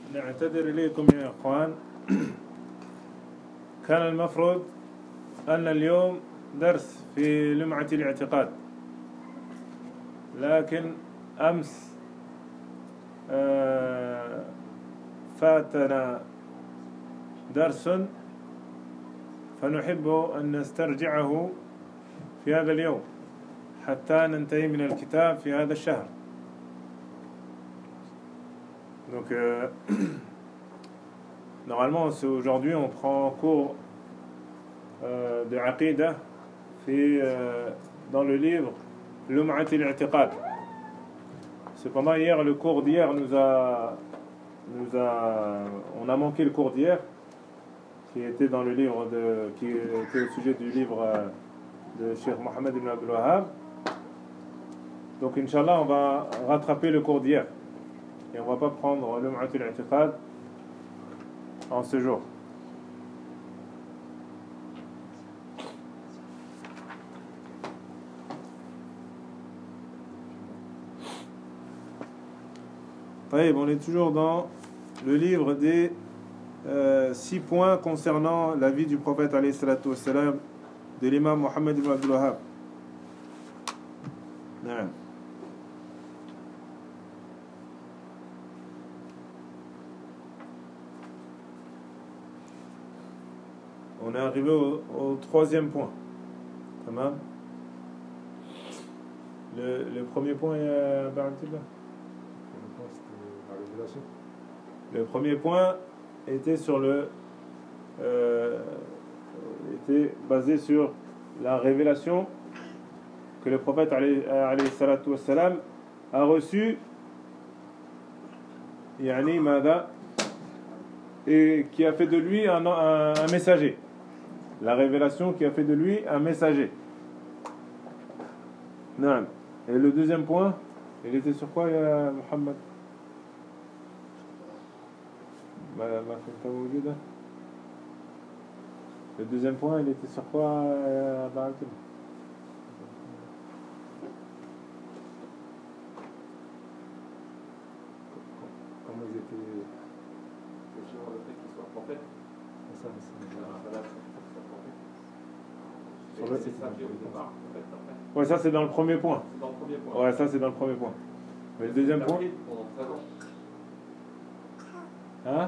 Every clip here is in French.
نعتذر إليكم يا إخوان. كان المفروض أن اليوم درس في لمعة الاعتقاد، لكن أمس فاتنا درس فنحب أن نسترجعه في هذا اليوم حتى ننتهي من الكتاب في هذا الشهر. Donc normalement aujourd'hui on prend un cours de Aqidah dans le livre Lum'at al-I'tiqad. Cependant hier, le cours d'hier on a manqué le cours d'hier qui était dans le livre qui était au sujet du livre de Cheikh Mohammed ibn Abdul Wahhab. Donc Inch'Allah on va rattraper le cours d'hier et on va pas prendre Lum'at al-I'tiqad en ce jour. On est toujours dans le livre des 6 points concernant la vie du prophète alayhi salatu wassalam de l'imam Mohammed ibn Abdul Wahhab. On est arrivé au 3e point. Tamam. Le premier point est le premier point était était basé sur la révélation que le prophète alayhi salatu wassalam a reçue et qui a fait de lui un messager. La révélation qui a fait de lui un messager. Non. Et le deuxième point, il était sur quoi, Mohammed? Le deuxième point, il était sur quoi, Barakim? Comment ils étaient... Sur le fait qu'ils soient prophètes. C'est ça. C'est ça qui est au départ. Ouais, ça c'est dans le premier point. C'est dans le premier point. Ouais, ça c'est dans le premier point. Mais le deuxième point. Pendant 13 ans. Hein?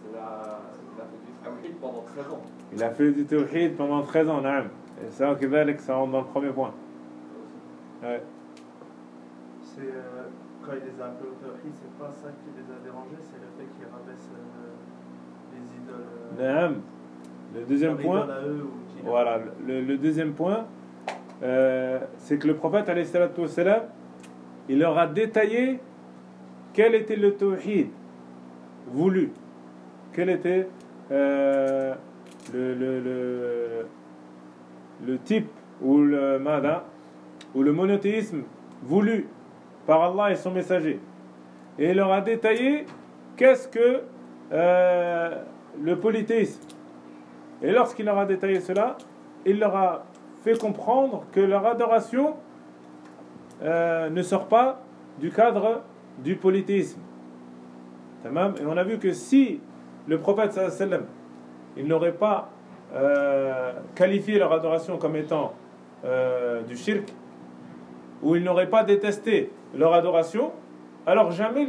Il a fait du tawhid pendant 13 ans. Il a fait du tawhid pendant 13 ans, naam. Et ça rentre dans le premier point. Ouais. C'est quand il les a appelés au tawhid, c'est pas ça qui les a dérangés, c'est le fait qu'ils rabaissent les idoles. Naam. Le deuxième point. Voilà. Le deuxième point, c'est que le prophète alayhi salatu wassalam, il leur a détaillé quel était le tawhid voulu, quel était le type ou le monothéisme voulu par Allah et son messager, et il leur a détaillé qu'est-ce que le polythéisme. Et lorsqu'il leur a détaillé cela, il leur a fait comprendre que leur adoration ne sort pas du cadre du polythéisme. Et on a vu que si le prophète sallallahu alayhi wa sallam, il n'aurait pas qualifié leur adoration comme étant du shirk, ou il n'aurait pas détesté leur adoration, alors jamais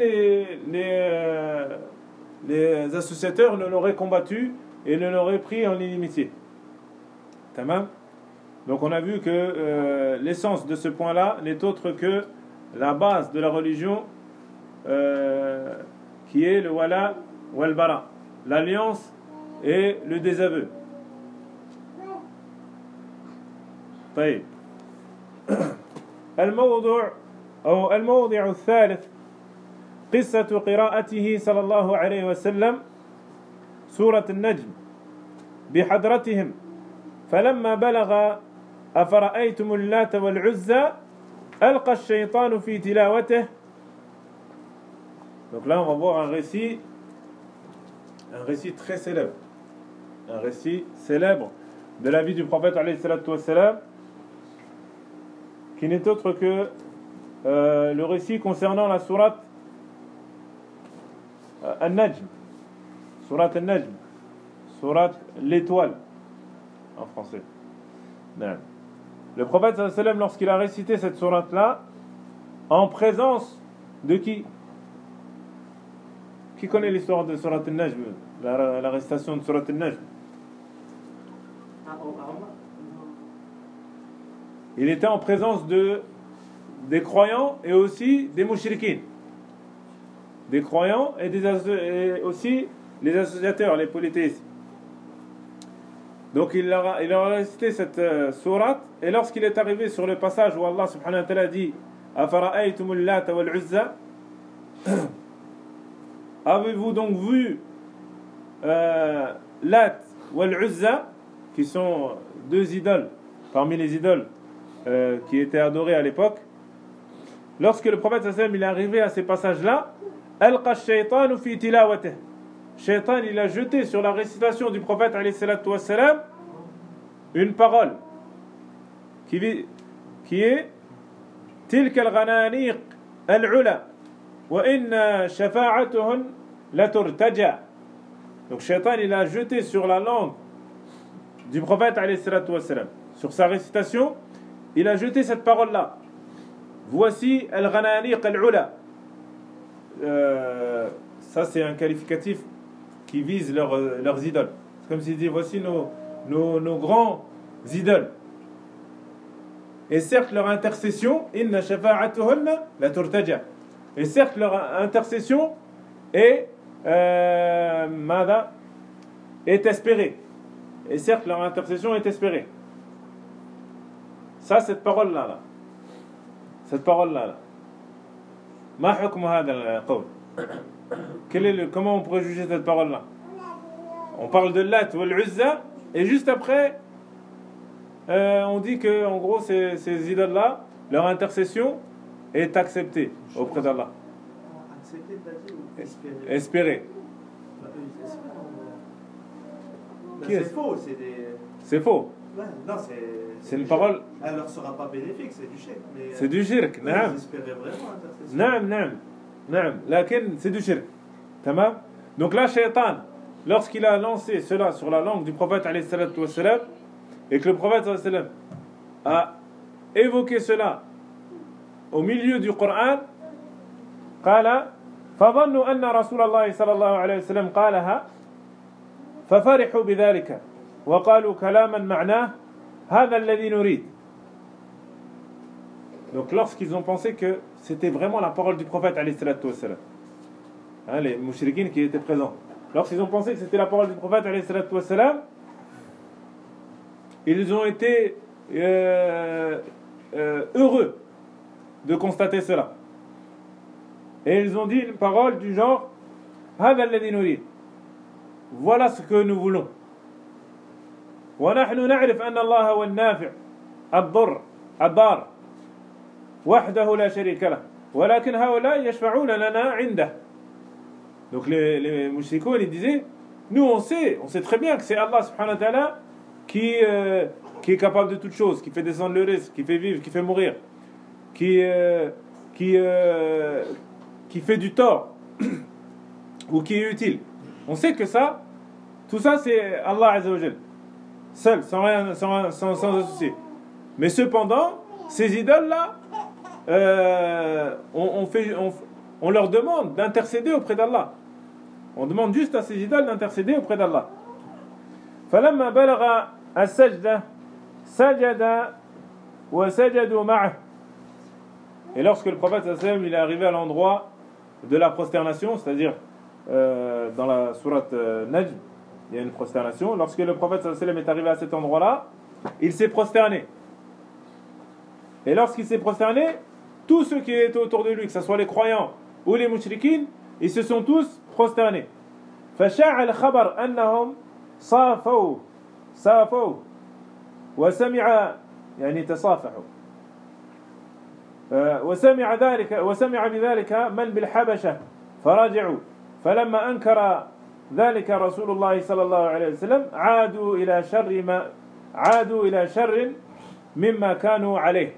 les associateurs ne l'auraient combattu et ne l'auraient pris en inimitié. Tamam. Donc on a vu que l'essence de ce point-là n'est autre que la base de la religion qui est le wala wal bara, l'alliance et le désaveu. طيب. الموضع الثالث قصة قراءته صلى الله عليه وسلم سورة النجم بحضرتهم فلما بلغ أفرأيتم اللات والعزى ألقى الشيطان في تلاوته. Donc là on va voir un récit très célèbre, un récit célèbre de la vie du prophète alayhi salatu wassalam, qui n'est autre que le récit concernant la sourate An-Najm, Surat al-Najm, Surat l'étoile en français. Non. Le prophète sallallahu alayhi wa sallam, lorsqu'il a récité cette sourate-là, en présence de qui? Qui connaît l'histoire de Surat al-Najm, la récitation de Surat al-Najm? Il était en présence des croyants et aussi des mouchriquines. Des croyants et aussi les associateurs, les polythéistes. Donc il a récité cette sourate, et lorsqu'il est arrivé sur le passage où Allah subhanahu wa ta'ala dit Afara'aytumul Lata wal Uzza, avez-vous donc vu Lat wal Uzza, qui sont deux idoles parmi les idoles qui étaient adorées à l'époque? Lorsque le prophète sallallahu alayhi wa sallam il est arrivé à ces passages-là, alqa ash-shaytanu fi tilawatihi, Shaitan il a jeté sur la récitation du prophète alayhi salatu wassalam une parole qui est tilka al-ghananiq al-ula wa inna shafa'atuhun la turtaja. Donc Shaitan il a jeté sur la langue du prophète alayhi salatu wassalam, sur sa récitation, il a jeté cette parole là. Voici al-ghananiq al-ula. Ça c'est un qualificatif qui vise leurs idoles. C'est comme s'il dit voici nos grands idoles. Et certes leur intercession inna shafa'atuhunna la turtaja. Et certes leur intercession est espérée. Et certes leur intercession est espérée. Ça, cette parole là. Cette parole là. Ma hukm hada al-qawl? Comment on pourrait juger cette parole-là? On parle de Lat ou Al-Uzza, et juste après, on dit que, en gros, ces idoles-là, leur intercession est acceptée auprès d'Allah. Acceptée, t'as dit, ou espérée? Espérée. C'est faux, C'est faux. Ouais, non, c'est une parole. Elle leur sera pas bénéfique, c'est du shirk. C'est du shirk, naam. Ils espéraient vraiment l'intercession. Naam. Lakin, c'est du shirk. Tamam? Donc là, Shaitan, lorsqu'il a lancé cela sur la langue du prophète alayhi salatu wassalam, et que le prophète alayhi salatu wassalam a évoqué cela au milieu du Coran, قال فظنوا أن رسول الله صلى الله عليه وسلم قالها ففرحوا بذلك وقالوا كلاما معناه هذا الذي نريد. Donc lorsqu'ils ont pensé que c'était vraiment la parole du prophète alayhi salatu wassalam, les mouchriquines qui étaient présents, lorsqu'ils ont pensé que c'était la parole du prophète alayhi salatu wassalam, ils ont été heureux de constater cela. Et ils ont dit une parole du genre هذا الذي نريد, voilà ce que nous voulons. ونحن نعرف أن الله هو النافع الضار وحده لا شريك له ولكن هؤلاء يشفعون لنا عنده. Donc les mouchricots ils disaient, nous on sait très bien que c'est Allah subhanahu wa ta'ala qui est capable de toutes choses, qui fait descendre le risque, qui fait vivre, qui fait mourir, qui fait du tort ou qui est utile. On sait que ça, tout ça c'est Allah Azza wa Jal, seul, sans associé. Mais cependant, ces idoles-là, on leur demande d'intercéder auprès d'Allah. On demande juste à ces idoles d'intercéder auprès d'Allah. فلما بلغ السجدة سجد وسجدوا معه. Et lorsque le prophète sallallahu alayhi wa sallam il est arrivé à l'endroit de la prosternation, c'est-à-dire dans la sourate Najm, il y a une prosternation. Lorsque le prophète sallallahu alayhi wa sallam est arrivé à cet endroit-là, il s'est prosterné. Et lorsqu'il s'est prosterné, tous ceux qui étaient autour de lui, que ce soit les croyants ou les mouchriquines, ils se sont tous prosternés. فشاع الخبر أنهم صافوا وسمع يعني تصافحوا وسمع بذلك من بالحبشة فرجعوا فلما أنكر ذلك رسول الله صلى الله عليه وسلم عادوا إلى شر مما كانوا عليه.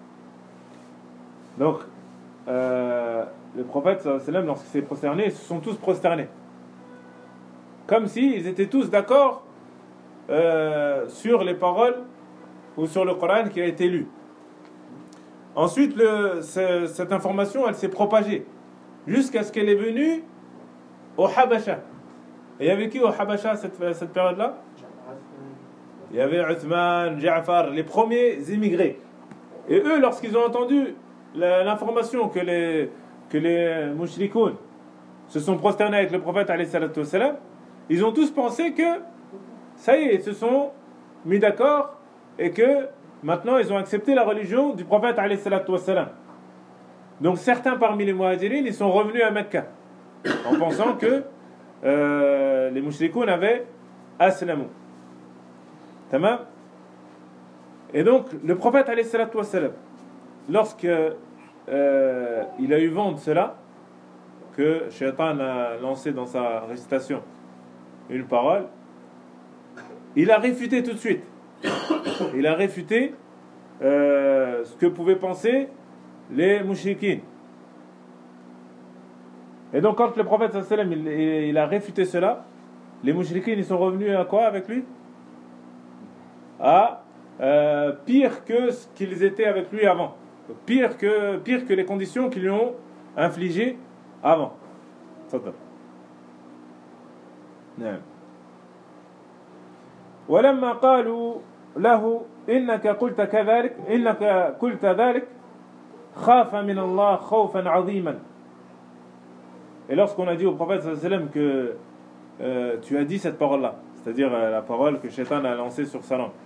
Donc le prophète sallallahu alayhi wa sallam, lorsqu'il s'est prosterné, ils se sont tous prosternés. comme s'ils étaient tous d'accord sur les paroles ou sur le Coran qui a été lu. Ensuite, cette information, elle s'est propagée jusqu'à ce qu'elle est venue au Habasha. Et il y avait qui au Habasha cette période-là? Il y avait Uthman, Ja'far, les premiers immigrés. Et eux, lorsqu'ils ont entendu l'information que les mushrikoun se sont prosternés avec le prophète alayhi salatu wassalam, ils ont tous pensé que ça y est, ils se sont mis d'accord et que maintenant ils ont accepté la religion du prophète alayhi salatu wassalam. Donc certains parmi les muhajirines, ils sont revenus à Mecca en pensant que les mushrikoun avaient aslamou. Tamam. Et donc le prophète alayhi salatu wassalam, lorsque il a eu vent de cela, que Shaitan a lancé dans sa récitation une parole, il a réfuté tout de suite. Il a réfuté ce que pouvaient penser les mushrikines. Et donc quand le prophète sallam il a réfuté cela, les mushrikines ils sont revenus à quoi avec lui? À pire que ce qu'ils étaient avec lui avant. Pire que les conditions qu'ils lui ont infligées avant. ولما قالوا له إنك قلت ذلك خاف من الله خوفا عظيما. Et lorsqu'on a dit au prophète sallallahu alayhi wa sallam que tu as dit cette parole-là, c'est-à-dire la parole que Shaitan a lancée sur sa langue,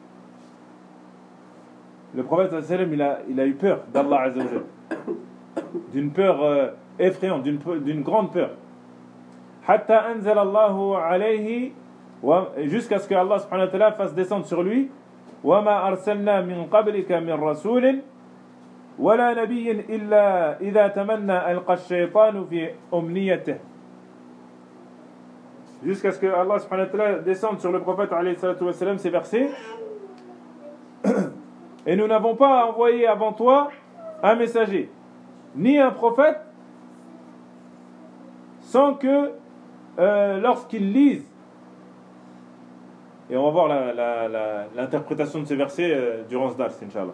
le prophète sallallahu alayhi wa sallam il a eu peur d'Allah azza wa jalla, d'une peur effrayante, d'une grande peur. Hatta anzala Allahu alayhi, jusqu'à ce que Allah subhanahu wa ta'ala fasse descendre sur lui وَمَا أَرْسَلْنَا مِنْ قَبْلِكَ مِنْ رَسُولٍ وَلَا نَبِيٍّ إِلَّا إِذَا تَمَنَّى أَلْقَى الشَّيْطَانُ فِي أُمْنِيَّتِهِ. Jusqu'à ce que Allah subhanahu wa ta'ala descende sur le prophète alayhi salatu wa sallam ces versets. Et nous n'avons pas envoyé avant toi un messager ni un prophète sans que lorsqu'ils lisent, et on va voir l'interprétation de ces versets durant ce dars, Inch'Allah,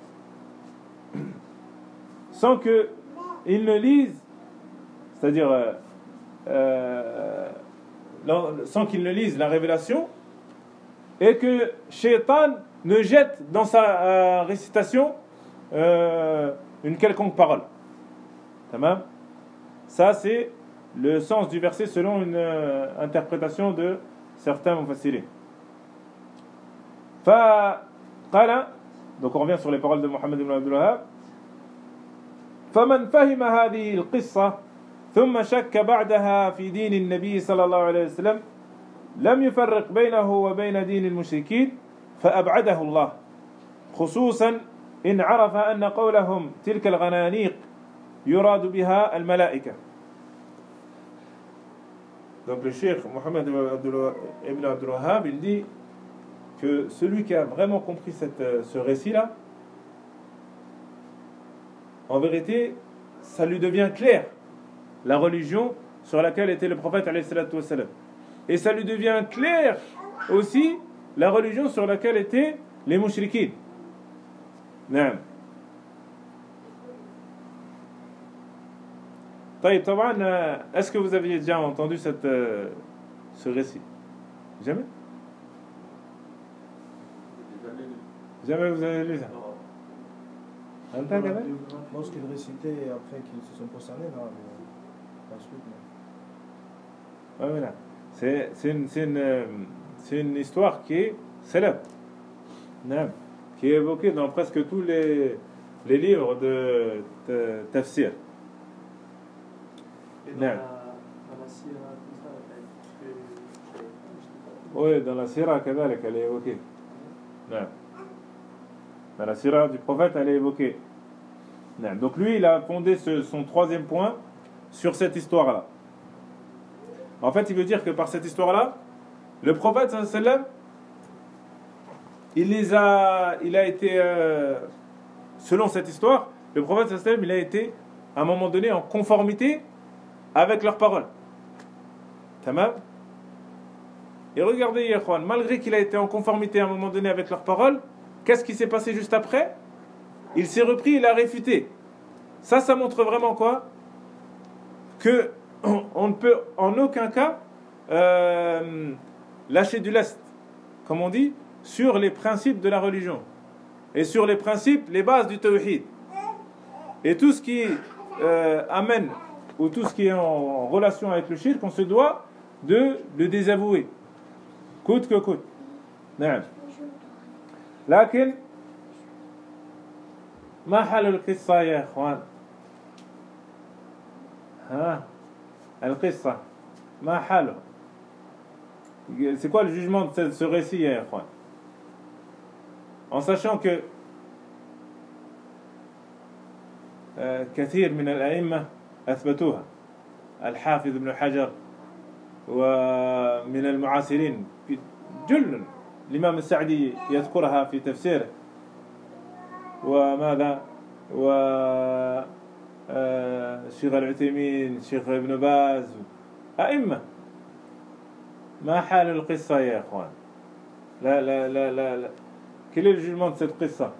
sans qu'ils ne lisent, c'est-à-dire sans qu'ils ne lisent la révélation, et que Shaitan ne jette dans sa récitation une quelconque parole. Tamam. Ça c'est le sens du verset selon une interprétation de certains mufassirin. Donc on revient sur les paroles de Mohammed ibn Abdul Wahhab. فمن فهم هذه القصة ثم شك بعدها في دين النبي صلى الله عليه وسلم لم يفرق بينه وبين دين المشركين فأبعده الله خصوصا إن عرف أن قولهم تلك الغنانيق يراد بها الملائكة. Donc le cheikh Mohammed ibn Abdul Wahhab il dit que celui qui a vraiment compris ce récit-là, en vérité, ça lui devient clair, la religion sur laquelle était le prophète alayhi salatu wa salam. Et ça lui devient clair aussi la religion sur laquelle étaient les mushrikines. Naam. طيب طبعا est-ce que vous aviez déjà entendu ce récit? Jamais? Jamais vous avez lu ça? Lorsqu'ils récitaient et après qu'ils se sont prosternés, non, mais ensuite, non. Ouais, voilà. C'est une histoire qui est célèbre, qui est évoquée dans presque tous les livres de tafsir. Et dans la sira, tout ça, oui, dans la sira, elle est évoquée. Dans la sira du prophète, elle est évoquée. Donc lui, il a fondé son troisième point sur cette histoire-là. En fait, il veut dire que par cette histoire-là, le prophète sallallahu alayhi wa sallam, il a été, selon cette histoire, le prophète sallallahu alayhi wa sallam, il a été à un moment donné en conformité avec leurs paroles. Tamam. Et regardez, Ikhwan, malgré qu'il a été en conformité à un moment donné avec leurs paroles, qu'est-ce qui s'est passé juste après? Il s'est repris, il a réfuté. Ça montre vraiment quoi? Que on ne peut en aucun cas lâcher du lest, comme on dit, sur les principes de la religion. Et sur les principes, les bases du tawhid. Et tout ce qui amène, ou tout ce qui est en relation avec le shirk, on se doit de le désavouer. Coûte que coûte. نعم. لكن ما حل القصة يا إخوان؟ القصة ما حاله? C'est quoi le jugement de ce récit, يا إخوان? En sachant que كثير من الأئمة أثبتوها، الحافظ ابن حجر ومن المعاصرين جل، الإمام السعدي يذكرها في تفسيره، وماذا الشيخ العثيمين، الشيخ ابن باز، أئمة. ما حال القصة يا إخوان؟ لا لا لا لا, لا. Quel est le jugement de cette qissa?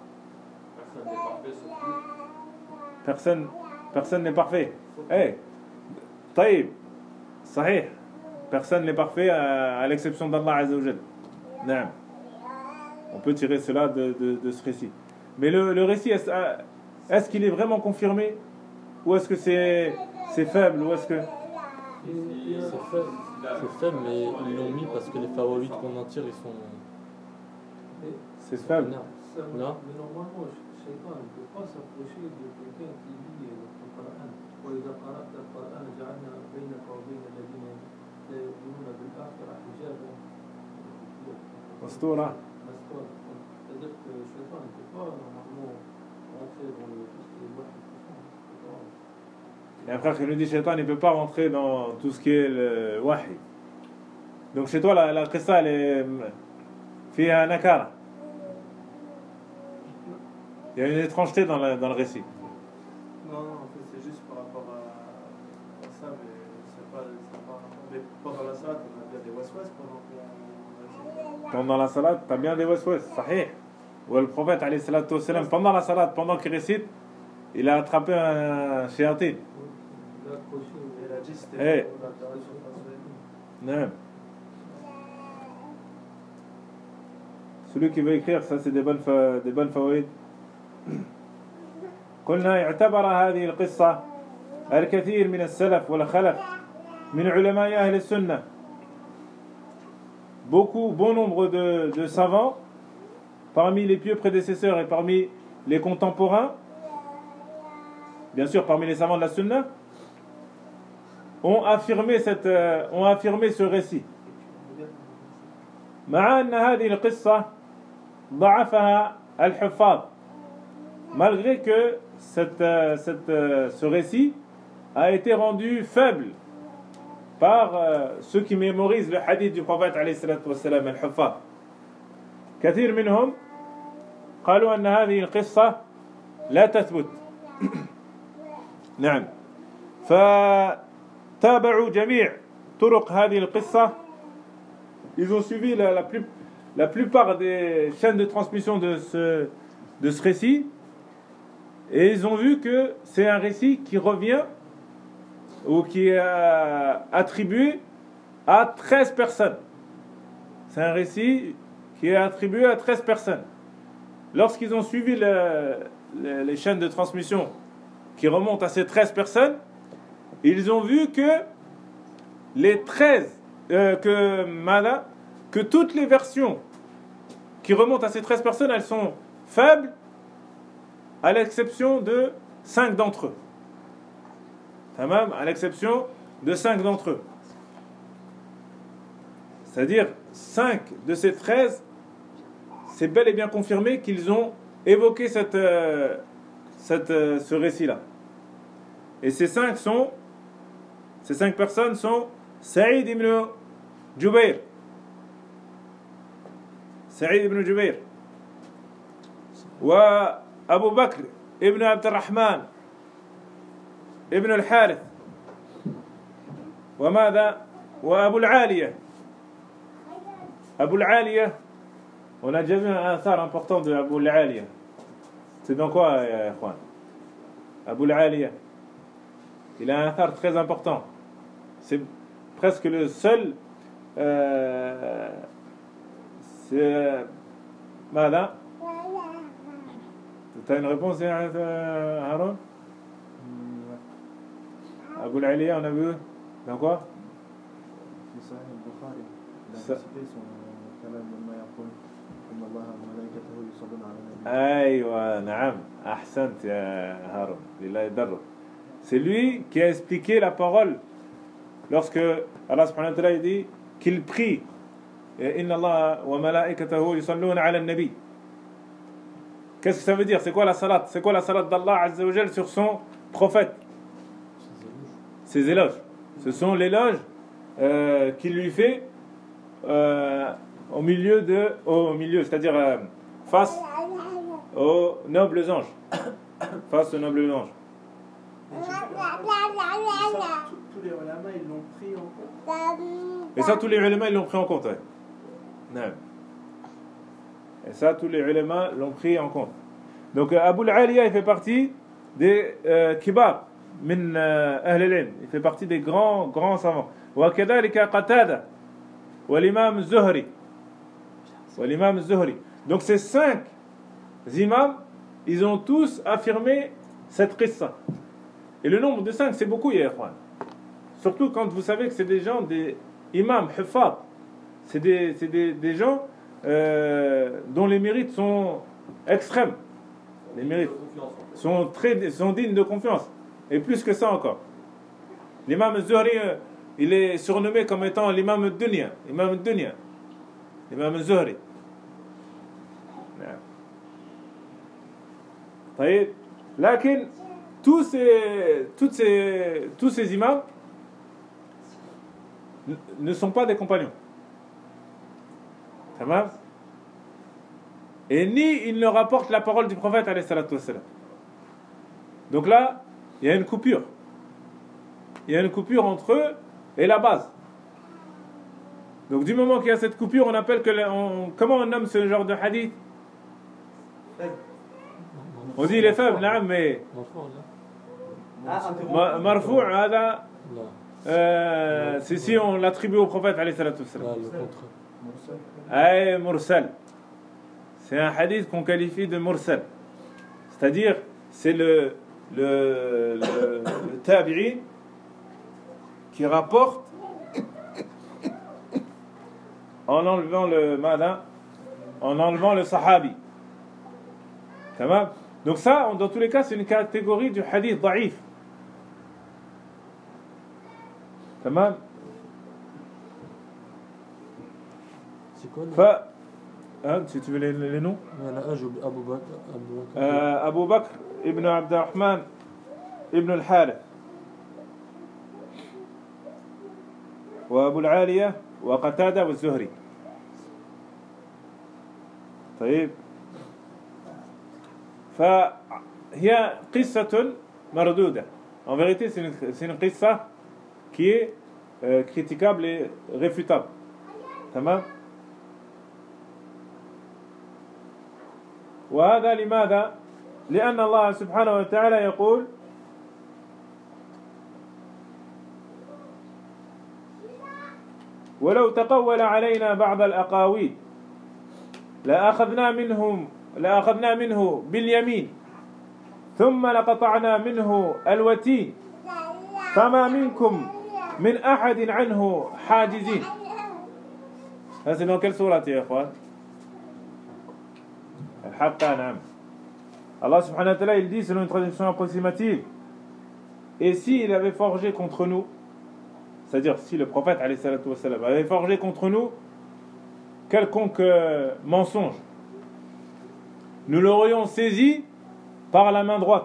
Personne n'est parfait. Eh, طيب, صحيح. Personne n'est parfait à l'exception d'Allah Azza wa Jal. Non. On peut tirer cela de ce récit. Mais le récit, est-ce qu'il est vraiment confirmé? Ou est-ce que c'est faible? Ou est-ce que... C'est faible, mais ils l'ont mis parce que les favoris qu'on en tire, ils sont... C'est faible. Non. Mais normalement, Shaitan ne peut pas s'approcher de quelqu'un qui lit le Coran. وإذا قرأت القرآن جعلنا بينك وبين الذين لا يؤمنون بالآخرة حجابا مستورا. C'est-à-dire que Shaitan ne peut pas normalement rentrer dans le wahi. Et après, il nous dit Shaitan ne peut pas rentrer dans tout ce qui est le wahi. Donc chez toi, la qissa, elle est fiha nakara. Il y a une étrangeté dans le récit. Non, en fait, c'est juste par rapport à ça, mais c'est pas. Mais pendant la salade, on a bien des waswas pendant la salade, tu as bien des waswas, sahih. Ou le prophète, alayhi salatu wassalam, pendant la salade, pendant qu'il récite, il a attrapé un shayatin. Il a dit c'était non. Celui qui veut écrire, ça c'est des bonnes fawaïd. قلنا اعتبر هذه القصة الكثير من السلف والخلف من علماء أهل السنة. Bon nombre de savants, parmi les pieux prédécesseurs et parmi les contemporains, bien sûr parmi les savants de la Sunna, ont affirmé ce récit. مع أن هذه القصة ضعفها الحفاظ. Malgré que ce récit a été rendu faible par ceux qui mémorisent le hadith du prophète عليه الصلاة والسلام الحفاظ. كثير منهم قالوا أن هذه القصة لا تثبت. نعم. فتابعوا جميع طرق هذه القصة. Ils ont suivi la plupart des chaînes de transmission de ce récit. Et ils ont vu que c'est un récit qui revient ou qui est attribué à 13 personnes. C'est un récit qui est attribué à 13 personnes. Lorsqu'ils ont suivi les chaînes de transmission qui remontent à ces 13 personnes, ils ont vu que les 13, que toutes les versions qui remontent à ces 13 personnes, elles sont faibles, à l'exception de 5 d'entre eux. Tamam, à l'exception de 5 d'entre eux. C'est-à-dire, 5 de ces 13, c'est bel et bien confirmé qu'ils ont évoqué ce récit-là. Et ces 5 personnes sont Saïd ibn Jubayr. Saïd ibn Jubayr. وأبو بكر ابن عبد الرحمن ابن الحارث وماذا وأبو العالية Abu al-Aliya, on a déjà vu un athar important de Abu al-Aliya. C'est dans quoi, Juan? Abu al-Aliya. Il a un athar très important. C'est presque le seul. C'est. Mada? Tu as une réponse, Haroun? Abu al-Aliya, on a vu dans quoi? في صحيح البخاري لا تسبيس كلام لما يقول إن الله وملائكته يصلون على النبي. أيوة نعم أحسنت يا هارون لله يدرك. C'est lui qui a expliqué la parole lorsque Allah subhanahu wa ta'ala dit qu'il prie Inna Allah wa malaikatahu yusalluna ala al-nabi. Qu'est-ce que ça veut dire? C'est quoi la salat? C'est quoi la salat d'Allah azza wa jal sur son prophète? Ses éloges. Ce sont l'éloge qu'il lui fait au milieu, c'est-à-dire face aux nobles anges. Face aux nobles anges. Tous les ulama, ils l'ont pris en compte. Et ça, tous les ulama, ils l'ont pris en compte. Ouais. Non. Et ça, tous les ulama l'ont pris en compte. Donc, Abu al-Aliya, il fait partie des kibar min ahl al-ilm. Il fait partie des grands savants. وكذلك قتادة والإمام الزهري والإمام الزهري. Donc ces 5 imams, ils ont tous affirmé cette qissa. Et le nombre de 5, c'est beaucoup, ya ikhwan. Surtout quand vous savez que c'est des gens, des imams, huffaz. C'est des gens dont les mérites sont extrêmes. Les mérites sont dignes de confiance. Et plus que ça encore. L'imam al-Zuhri, il est surnommé comme étant l'imam al-Dunya. Imam al-Dunya. L'imam al-Zuhri. Lakin, tous ces imams ne sont pas des compagnons. Tamam? Et ni ils ne rapportent la parole du prophète alayhi salatu wassalam. Donc là, il y a une coupure. Il y a une coupure entre eux et la base. Donc du moment qu'il y a cette coupure, on appelle comment on nomme ce genre de hadith? On dit il est faible, là, mais marfou', c'est si on l'attribue au prophète alayhi salatu wassalam. Mursal. C'est un hadith qu'on qualifie de mursal. C'est-à-dire, c'est le tabi'i qui rapporte en enlevant le sahabi. Tamam? Donc ça, dans tous les cas, c'est une catégorie du hadith da'if. Tamam? C'est quoi si tu veux les noms? Abu Bakr ibn Abdurrahman ibn al-Harith وأبو العالية وقتادة والزهري. طيب. فهي قصة مردودة. En vérité, c'est une qissa qui est critiquable et réfutable. تمام. وهذا لماذا؟ لأن الله سبحانه وتعالى يقول ولو تقول علينا بعض الأقاويل لأخذنا منه باليمين ثم لقطعنا منه الوتين فما منكم من أحد عنه حاجزين. هذا dans quelle sourate يا إخوان؟ الحقة. نعم. Allah subhanahu wa ta'ala il dit selon une traduction approximative, et s'il avait forgé contre nous, c'est-à-dire si le prophète alayhi salatu wassalam avait forgé contre nous quelconque mensonge, nous l'aurions saisi par la main droite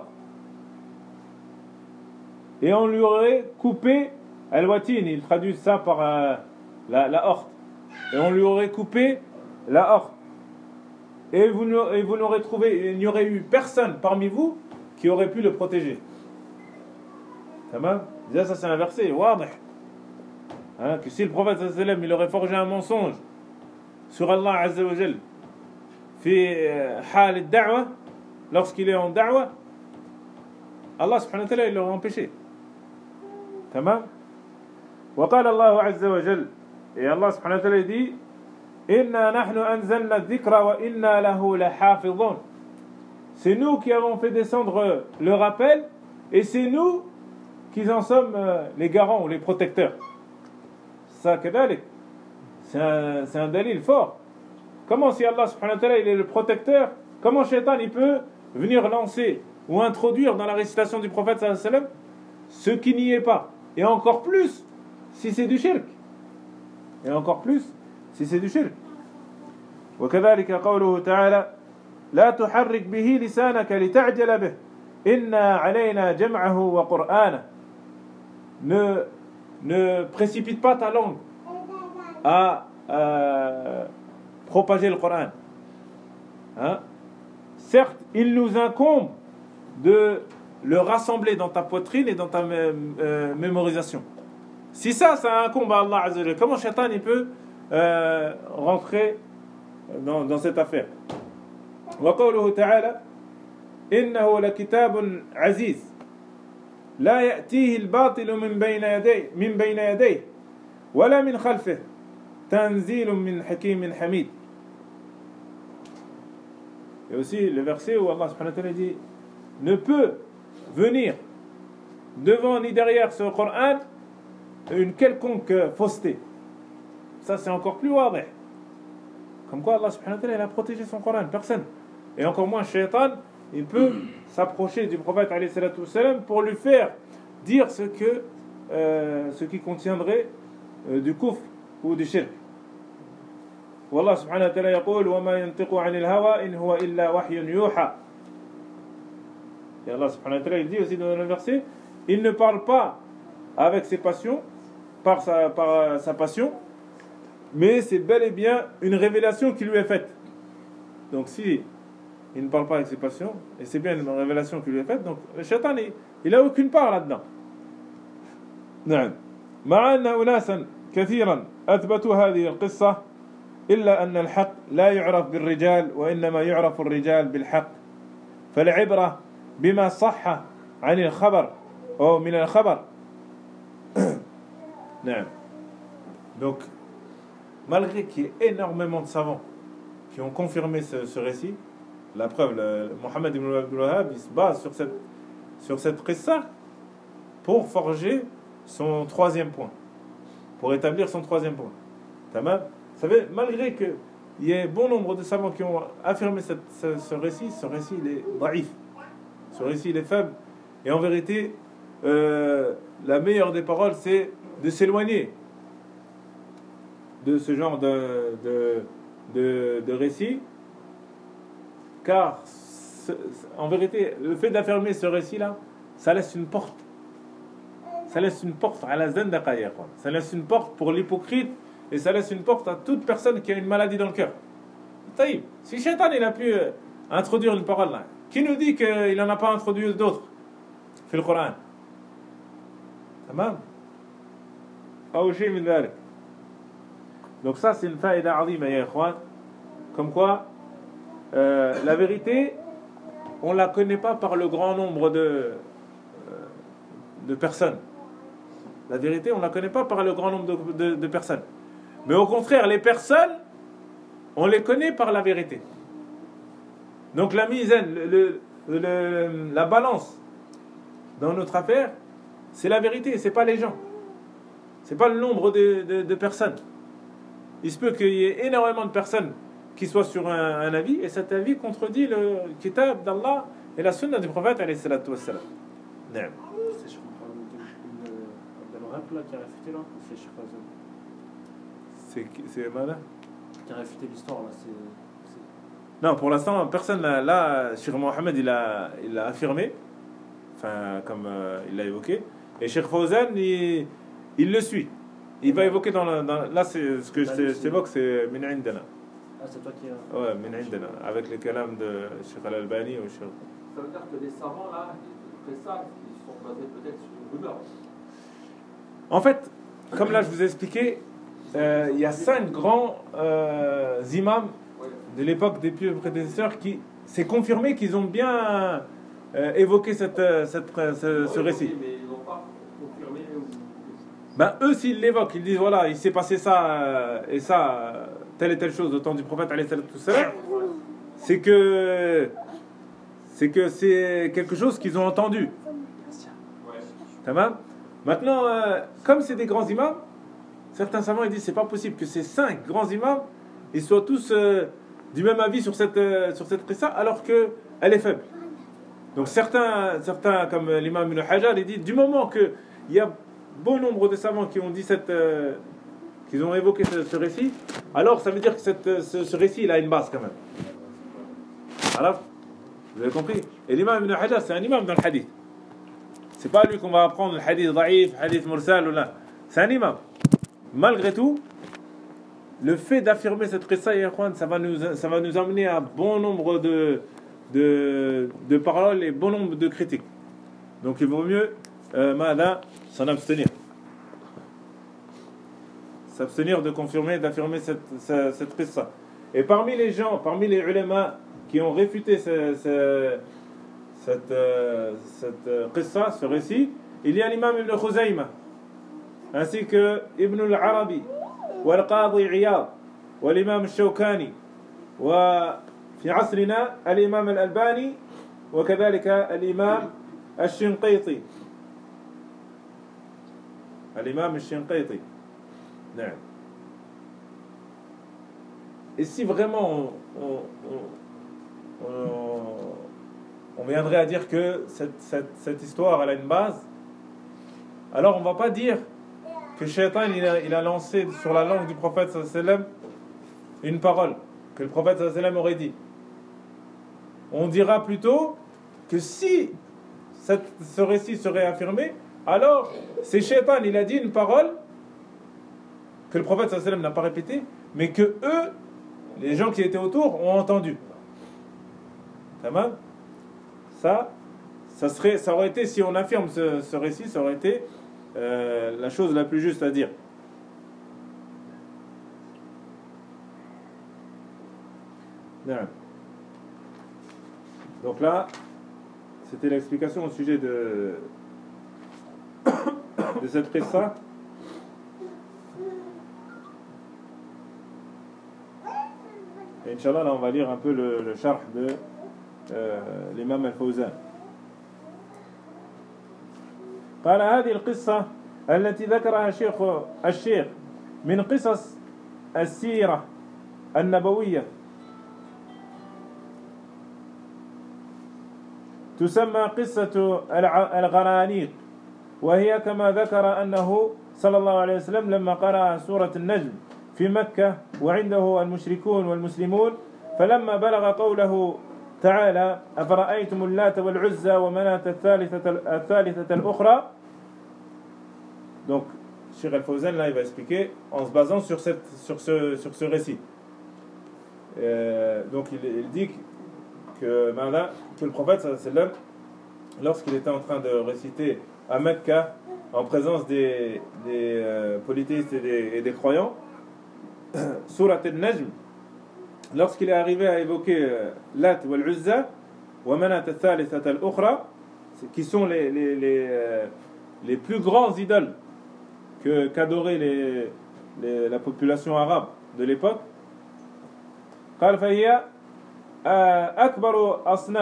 et on lui aurait coupé al-watin, il traduit ça par la horte, et on lui aurait coupé la horte, et vous n'aurez trouvé, il n'y aurait eu personne parmi vous qui aurait pu le protéger. Tamam? Déjà ça c'est un verset wadih. Que si le prophète sallam il aurait forgé un mensonge sur Allah Azza wa Jal في حال الدعوة, lorsqu'il est en da'wah, Allah subhanahu wa ta'ala il l'aura empêché. Tamam. وقال الله عز وجل, et Allah subhanahu wa ta'ala dit إنا نحن أنزلنا الذكر وإنا له لحافظون. C'est nous qui avons fait descendre le rappel et c'est nous qui en sommes les garants ou les protecteurs. Ça, كذلك, c'est un dalil fort. Comment si Allah subhanahu wa ta'ala il est le protecteur, comment Shaitan il peut venir lancer ou introduire dans la récitation du prophète sallallahu alayhi wa sallam ce qui n'y est pas, et encore plus si c'est du shirk, et encore plus si c'est du shirk. وكذلك قوله تعالى لا تحرك به لسانك لتعجل به إنا علينا جمعه وقرآنه. Ne précipite pas ta langue à propager le Coran. Hein? Certes, il nous incombe de le rassembler dans ta poitrine et dans ta mémorisation. Si ça incombe à Allah Azza wa Jalla, comment Shaitan il peut rentrer dans cette affaire? وقوله تعالى إنه لكتاب عزيز لا يأتيه الباطل من بين يديه ولا من خلفه تنزيل من حكيم حميد. Et aussi le verset où Allah subhanahu wa ta'ala dit ne peut venir devant ni derrière ce Coran une quelconque fausseté. Ça c'est encore plus wadih. Comme quoi Allah subhanahu wa ta'ala il a protégé son Coran, personne. Et encore moins Shaitan, il peut s'approcher du prophète alayhi salatu wassalam pour lui faire dire ce qui contiendrait du kufr ou du shirk. والله سبحانه وتعالى يقول وما ينطق عن الهوى إن هو إلا وحي يوحى. Et Allah subhanahu wa ta'ala il dit aussi dans le verset il ne parle pas avec ses passions par sa passion, mais c'est bel et bien une révélation qui lui est faite. Donc si il ne parle pas avec ses passions et c'est bien une révélation qui lui est faite, donc le shaitan il a aucune part là-dedans. نعم مع أن أناسا كثيرا أثبتوا هذه القصة إلا أن الحق لا يعرف بالرجال وإنما يعرف الرجال بالحق فالعبرة بما صح عن الخبر أو من الخبر. نعم. Donc malgré qu'il y ait énormément de savants qui ont confirmé ce récit, la preuve, Mohammed ibn Abdul Wahhab il se base sur cette qissa pour forger son troisième point, pour établir son troisième point. Tamam. Vous savez, malgré qu'il y ait bon nombre de savants qui ont affirmé ce récit il est daïf. Ce récit il est faible. Et en vérité, la meilleure des paroles, c'est de s'éloigner de ce genre de récit. Car, en vérité, le fait d'affirmer ce récit-là, ça laisse une porte. Ça laisse une porte à la zandaqa. Ça laisse une porte pour l'hypocrite. Et ça laisse une porte à toute personne qui a une maladie dans le cœur. Taïb, si Shaitan il a pu introduire une parole là, qui nous dit qu'il n'en a pas introduit d'autres في القرآن؟ تمام؟ أو شيء من ذلك. Donc ça c'est une faïda azima ya ikhwan. Comme quoi la vérité on la connaît pas par le grand nombre de personnes. La vérité on la connaît pas par le grand nombre de personnes. Mais au contraire, les personnes, on les connaît par la vérité. Donc la misaine, la balance dans notre affaire, c'est la vérité, c'est pas les gens. C'est pas le nombre de personnes. Il se peut qu'il y ait énormément de personnes qui soient sur un avis, et cet avis contredit le kitab d'Allah et la sunna du prophète alayhi salatu wassalam. Naam. C'est Cheikh Abdel Wahhab qui a réfuté là, ou c'est Cheikh Fawzan? C'est Mala Qui a réfuté l'histoire là, Non, pour l'instant, personne là, Cheikh Mohammed il a affirmé, enfin comme il l'a évoqué, et Cheikh Fawzan il le suit. Il va évoquer là c'est ce que je t'évoque, c'est min indana. Ah, c'est toi qui a... Ouais, min indana, avec le kalam de Cheikh Al-Albani ou Cheikh. Ça veut dire que les savants là, après ça, ils sont basés peut-être sur une rumeur. En fait, comme là je vous ai expliqué, il y a 5 grands imams de l'époque des pieux prédécesseurs qui c'est confirmé qu'ils ont bien évoqué ce récit. Mais ils n'ont pas confirmé. Ben, eux, s'ils l'évoquent, ils disent voilà, il s'est passé ça et ça, telle et telle chose au temps du prophète, c'est que c'est quelque chose qu'ils ont entendu. Tamam. Maintenant, comme c'est des grands imams, certains savants ils disent c'est pas possible que ces 5 grands imams ils soient tous du même avis sur cette qissa alors que elle est faible. Donc certains comme l'imam Ibn Hajar il dit du moment que il y a bon nombre de savants qui ont dit qu'ils ont évoqué ce récit, alors ça veut dire que ce récit il a une base quand même. Alors, vous avez compris? Et l'imam Ibn Hajar c'est un imam dans le hadith. C'est pas lui qu'on va apprendre le hadith daïf, hadith mursal ou là. C'est un imam. Malgré tout, le fait d'affirmer cette qissa, ça va nous amener à bon nombre de paroles et bon nombre de critiques. Donc il vaut mieux s'en abstenir. S'abstenir de confirmer, d'affirmer cette qissa. Et parmi les gens, parmi les ulama qui ont réfuté cette qissa, ce récit, il y a l'imam Ibn Khuzayma, ainsi que Ibn al-Arabi, والقاضي عياض, والإمام الشوكاني, وفي عصرنا الإمام الألباني, وكذلك الإمام الشنقيطي. الإمام الشنقيطي. نعم. Et si vraiment on viendrait à dire que cette histoire elle a une base, alors on ne va pas dire que Shaitan il a lancé sur la langue du prophète sallallahu alayhi wa sallam une parole que le prophète sallallahu alayhi wa sallam aurait dit. On dira plutôt que si ce récit serait affirmé, alors c'est Shaitan il a dit une parole que le prophète sallallahu alayhi wa sallam n'a pas répétée, mais que eux, les gens qui étaient autour, ont entendu. Tamam. Ça aurait été, si on affirme ce récit, ça aurait été la chose la plus juste à dire. Bien. Donc là, c'était l'explication au sujet de cette qissa. Et Inch'Allah, là on va lire un peu le sharh de l'imam al-Fawzan. قال هذه القصة التي ذكرها الشيخ من قصص السيرة النبوية تسمى قصة الغرانيق، وهي كما ذكر أنه صلى الله عليه وسلم لما قرأ سورة النجم في مكة وعنده المشركون والمسلمون، فلما بلغ قوله تعالى أفرأيتم اللات والعزى ومناة الثالثة الأخرى. Donc Cheikh Al-Fawzan là il va expliquer en se basant sur ce récit. Donc il dit que le prophète sallallahu alayhi wa sallam, lorsqu'il était en train de réciter à Mecca en présence des polythéistes et des croyants, Surat al-Najm, lorsqu'il est arrivé à évoquer Lat wal Uzza wa Manat al-Thalithah al-Ukhra, qui sont les plus grands idoles qu'adorait la population arabe de l'époque. قال فهي أكبر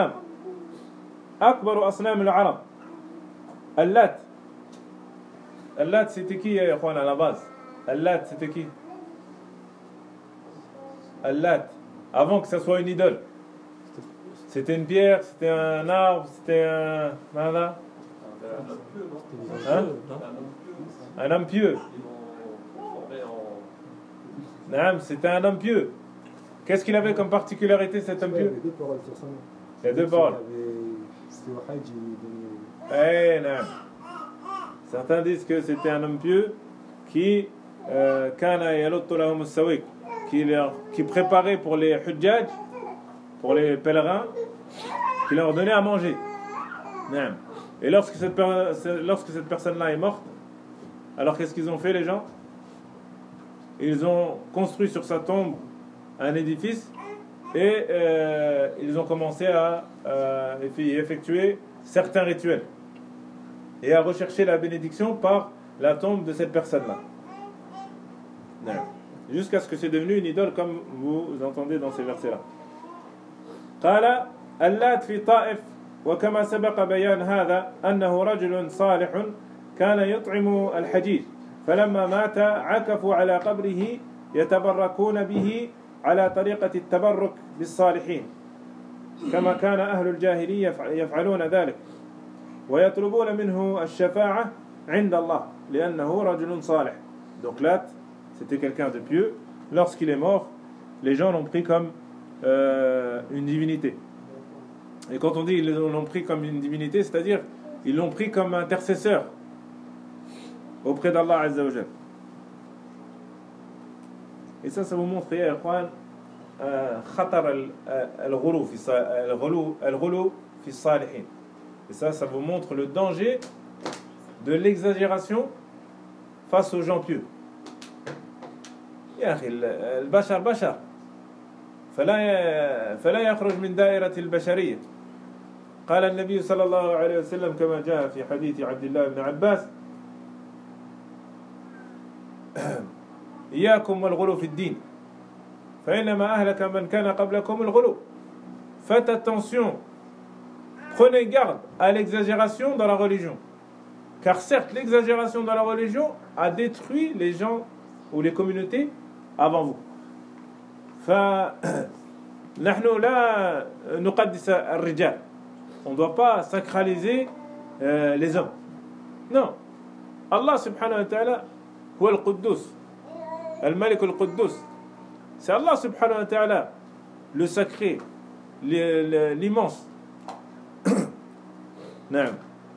أصنام العرب. اللات c'était qui يا إخوان à la base? Allat c'était qui? Allat, avant que ça soit une idole, c'était une pierre, c'était un arbre, c'était un... Voilà. Hein? Un homme pieux. C'était un homme pieux. Qu'est-ce qu'il avait comme particularité cet homme pieux? Il y a deux paroles. Certains disent que c'était un homme pieux qui qui préparait pour les hujjaj, pour les pèlerins, qui leur donnait à manger. Et lorsque cette personne-là est morte, alors qu'est-ce qu'ils ont fait les gens? ils ont construit sur sa tombe un édifice et ils ont commencé à effectuer certains rituels et à rechercher la bénédiction par la tombe de cette personne-là. Jusqu'à ce que c'est devenu une idole, comme vous entendez dans ces versets-là. قال اللات في طائف وكما سبق بيان هذا أنه رجل صالح كان يطعم الحجيج فلما مات عكفوا على قبره يتبركون به على طريقة التبرك بالصالحين كما كان أهل الجاهلية يفعلون ذلك ويطلبون منه الشفاعة عند الله لأنه رجل صالح. Donc Lat, c'était quelqu'un de pieux. Lorsqu'il est mort, les gens l'ont pris comme une divinité. Et quand on dit ils l'ont pris comme une divinité, c'est-à-dire ils l'ont pris comme intercesseur auprès d'Allah Azza wa Jal. Et ça vous montre, ya ikhwan, khatar al-ghulu fi salihin. Et ça vous montre le danger de l'exagération face aux gens pieux. يا أخي البشر بشر فلا يخرج من دائرة البشرية. قال النبي صلى الله عليه وسلم كما جاء في حديث عبد الله بن عباس إياكم والغلو في الدين فإنما أهلك من كان قبلكم الغلو. Faites attention, prenez garde à l'exagération dans la religion, car certes l'exagération dans la religion a détruit les gens ou les communautés avant vous. فنحن لا نقدس الرجال. On ne doit pas sacraliser les hommes. Non. Allah subhanahu wa ta'ala هو القدوس الملك القدوس. C'est Allah subhanahu wa ta'ala le sacré, l'immense. نعم.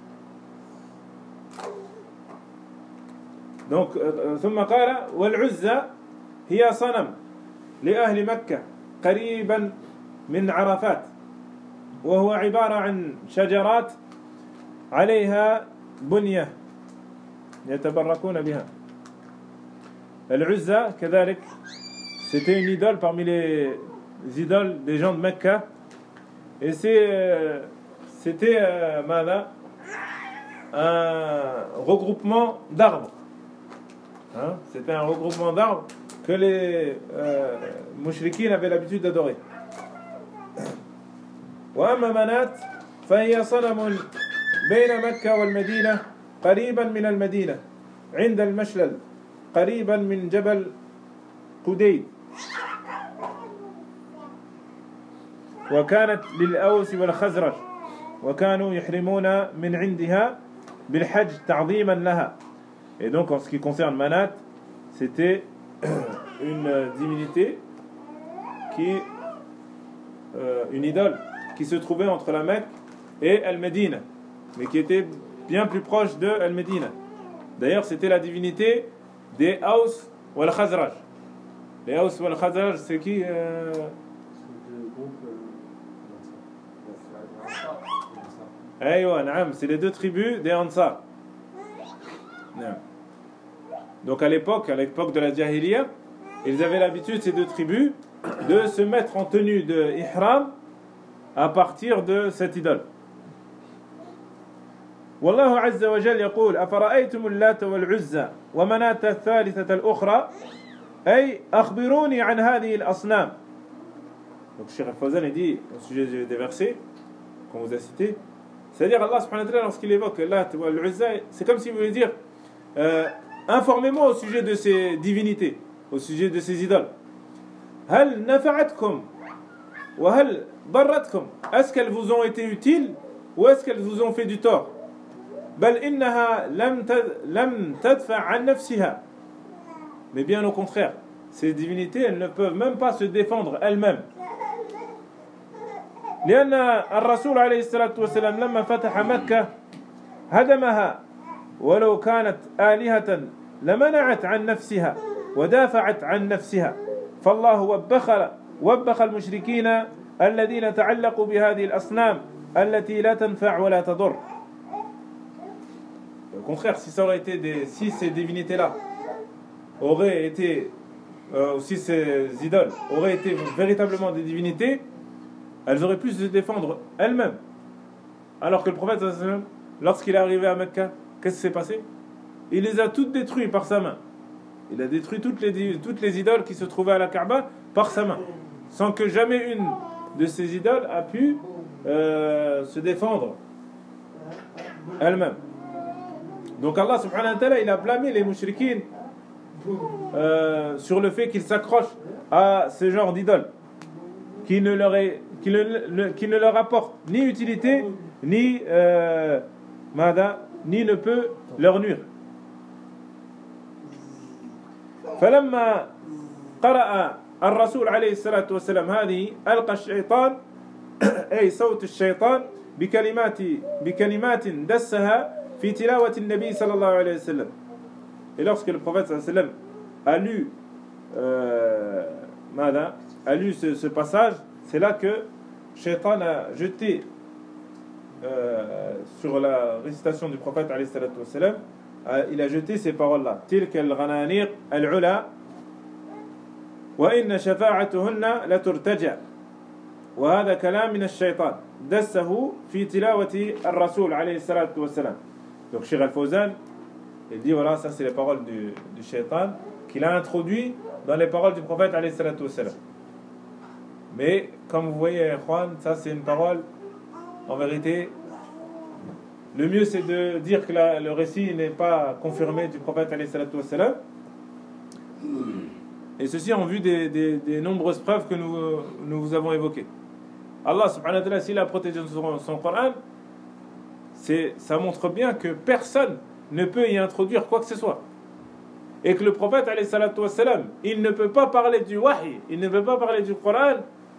Donc ثم قال والعزى هي صنم لأهل مكة قريبا من عرفات وهو عبارة عن شجرات عليها بنية يتبركون بها. العزى كذلك c'était une idole parmi les idoles des gens de Mecca et c'était un regroupement d'arbres. C'était un regroupement d'arbres que les mushrikines avaient l'habitude d'adorer. وأما منات فهي صنم بين مكة والمدينة قريبا من المدينة عند المشلل قريبا من جبل قديد وكانت للأوس والخزرج وكانوا يحرمون من عندها بالحج تعظيما لها. Et donc en ce qui concerne Manat, c'était une divinité une idole qui se trouvait entre la Mecque et Al-Médine, mais qui était bien plus proche de Al-Médine. D'ailleurs, c'était la divinité des Aws ou Al-Khazraj. Les Aws ou Al-Khazraj, c'est qui c'est les deux tribus des Ansar. Donc à l'époque de la Jahiliya, ils avaient l'habitude, ces deux tribus, de se mettre en tenue de ihram à partir de cette idole. والله عز وجل يقول أفرأيتم اللات والعزى ومناة الثالثة الأخرى أي أخبروني عن هذه الأصنام. Donc Cheikh Al-Fawzan dit au sujet des versets qu'on vous a cités, c'est-à-dire Allah subhanahu wa ta'ala lorsqu'il évoque Lat ou Al-Uzza, c'est comme s'il voulait dire informez-moi au sujet de ces divinités, au sujet de ces idoles. هل نفعتكم وهل ضرتكم. Est-ce qu'elles vous ont été utiles ou est-ce qu'elles vous ont fait du tort. بل إنها لم تدفع عن نفسها. Mais bien au contraire, ces divinités, elles ne peuvent même pas se défendre elles-mêmes. لأن الرسول عليه الصلاة والسلام لما فتح مكة هدمها ولو كانت آلهة لمنعت عن نفسها ودافعت عن نفسها. فالله وبخ المشركين الذين تعلقوا بهذه الأصنام التي لا تنفع ولا تضر. Au contraire, si ces divinités-là auraient été aussi ces idoles, auraient été véritablement des divinités, elles auraient pu se défendre elles-mêmes. Alors que le prophète, lorsqu'il est arrivé à Mecca, qu'est-ce qui s'est passé? Il les a toutes détruites par sa main. Il a détruit toutes les idoles qui se trouvaient à la Kaaba par sa main, sans que jamais une de ces idoles a pu se défendre elle-même. Donc Allah subhanahu wa ta'ala, il a blâmé les mushrikines sur le fait qu'ils s'accrochent à ce genre d'idoles qui ne leur apporte ni utilité ni ne peut leur nuire. فلما قرأ الرسول عليه الصلاة والسلام هذه ألقى الشيطان أي صوت الشيطان بكلمات دسها في تلاوة النبي صلى الله عليه وسلم. Et lorsque le prophète صلى الله عليه وسلم a lu ce passage, c'est là que Shaitan a jeté sur la récitation du prophète عليه الصلاة والسلام, il a jeté ces paroles-là. تلك الغنانيق العلا وإن شفاعتهن لترتجى وهذا كلام من الشيطان دسه في تلاوة الرسول عليه الصلاة والسلام. Donc Cheikh Al-Fawzan, il dit voilà, ça c'est les paroles du shaitan qu'il a introduit dans les paroles du prophète alayhi salatu wassalam. Mais comme vous voyez, Juan, ça c'est une parole, en vérité, le mieux c'est de dire que le récit n'est pas confirmé du prophète alayhi salatu wassalam. Et ceci en vue des nombreuses preuves que nous vous avons évoquées. Allah subhanahu wa ta'ala, s'il a protégé son Coran, ça montre bien que personne ne peut y introduire quoi que ce soit. Et que le prophète alayhi salatu wassalam, il ne peut pas parler du wahy, il ne peut pas parler du Coran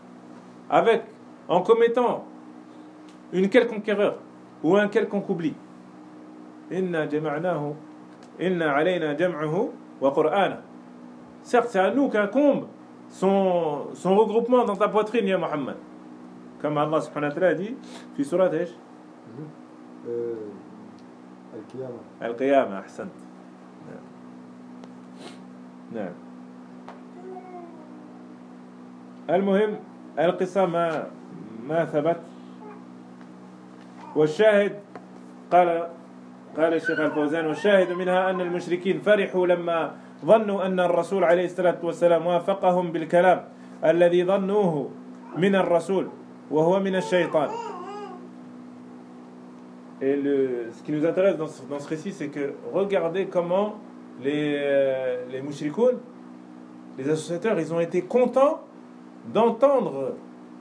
en commettant une quelconque erreur ou un quelconque oubli. Inna alayna jam'ahu wa qur'ana. Certes, c'est à nous qu'incombe son regroupement dans ta poitrine, ya Muhammad. Comme Allah subhanahu wa ta'ala dit, fi surat ايش؟ القيامة. أحسنت. نعم. المهم القصة ما ثبت. والشاهد قال الشيخ الفوزان والشاهد منها أن المشركين فرحوا لما ظنوا أن الرسول عليه الصلاة والسلام وافقهم بالكلام الذي ظنوه من الرسول وهو من الشيطان. Et ce qui nous intéresse dans ce récit, c'est que regardez comment les mushrikoun, les associateurs, ils ont été contents d'entendre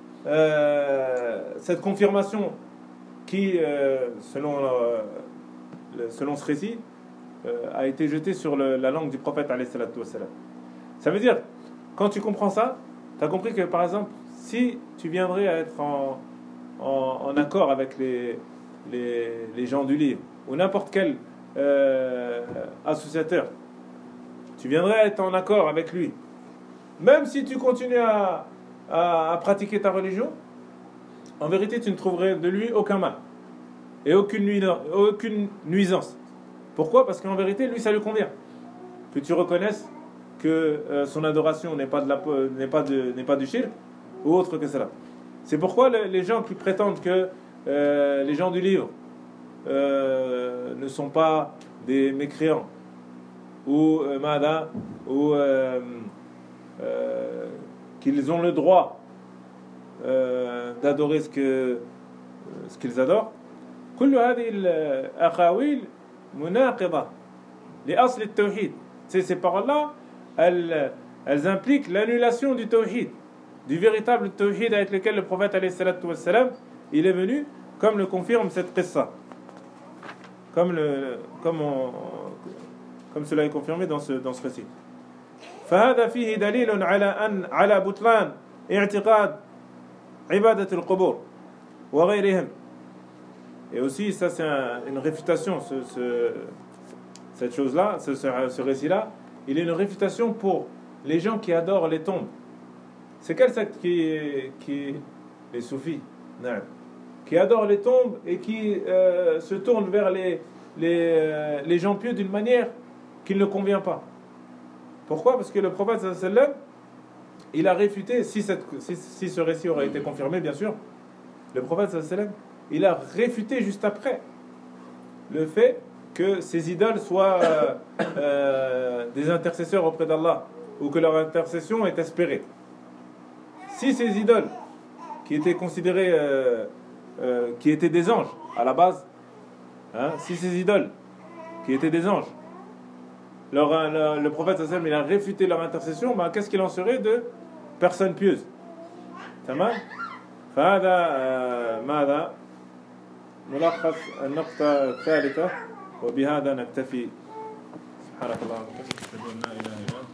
cette confirmation qui, selon ce récit, a été jetée sur la langue du prophète alayhi salatu wassalam. Ça veut dire, quand tu comprends ça, tu as compris que par exemple, si tu viendrais à être en accord avec les gens du livre ou n'importe quel associateur, tu viendrais être en accord avec lui, même si tu continues à pratiquer ta religion, en vérité tu ne trouverais de lui aucun mal et aucune nuisance. Pourquoi? Parce qu'en vérité lui ça lui convient que tu reconnaisses que son adoration n'est pas du shirk ou autre que cela. C'est pourquoi les gens qui prétendent que les gens du livre ne sont pas des mécréants ou qu'ils ont le droit d'adorer ce qu'ils adorent. كل هذه الأقاويل مناقضة لأصل التوحيد. Ces paroles-là, elles impliquent l'annulation du tawhid, du véritable tawhid avec lequel le prophète alayhi salatu wassalam, il est venu, comme le confirme cette qissa, comme cela est confirmé dans ce récit. فهذا فيه دليل على بطلان اعتقاد عبادة القبور وغيرهم. Et aussi, ça c'est une réfutation, cette chose-là, ce récit-là, il est une réfutation pour les gens qui adorent les tombes. C'est quelle secte qui les soufis, qui adorent les tombes et qui se tournent vers les gens pieux d'une manière qui ne convient pas. Pourquoi? Parce que le prophète sallallahu alayhi wa sallam, il a réfuté, si ce récit aurait été confirmé, bien sûr, le prophète sallallahu alayhi wa sallam, il a réfuté juste après le fait que ces idoles soient des intercesseurs auprès d'Allah, ou que leur intercession est espérée. Si ces idoles, qui étaient considérées, qui étaient des anges à la base, hein, si ces idoles, qui étaient des anges, le prophète sallallahu alayhi wa sallam, il a réfuté leur intercession, ben, qu'est-ce qu'il en serait de personnes pieuses? تمام؟ فهذا ماذا؟ ملخص النقطة الثالثة، وبهذا نكتفي. سبحانك اللهم وبحمدك، أشهد أن لا إله إلا أنت.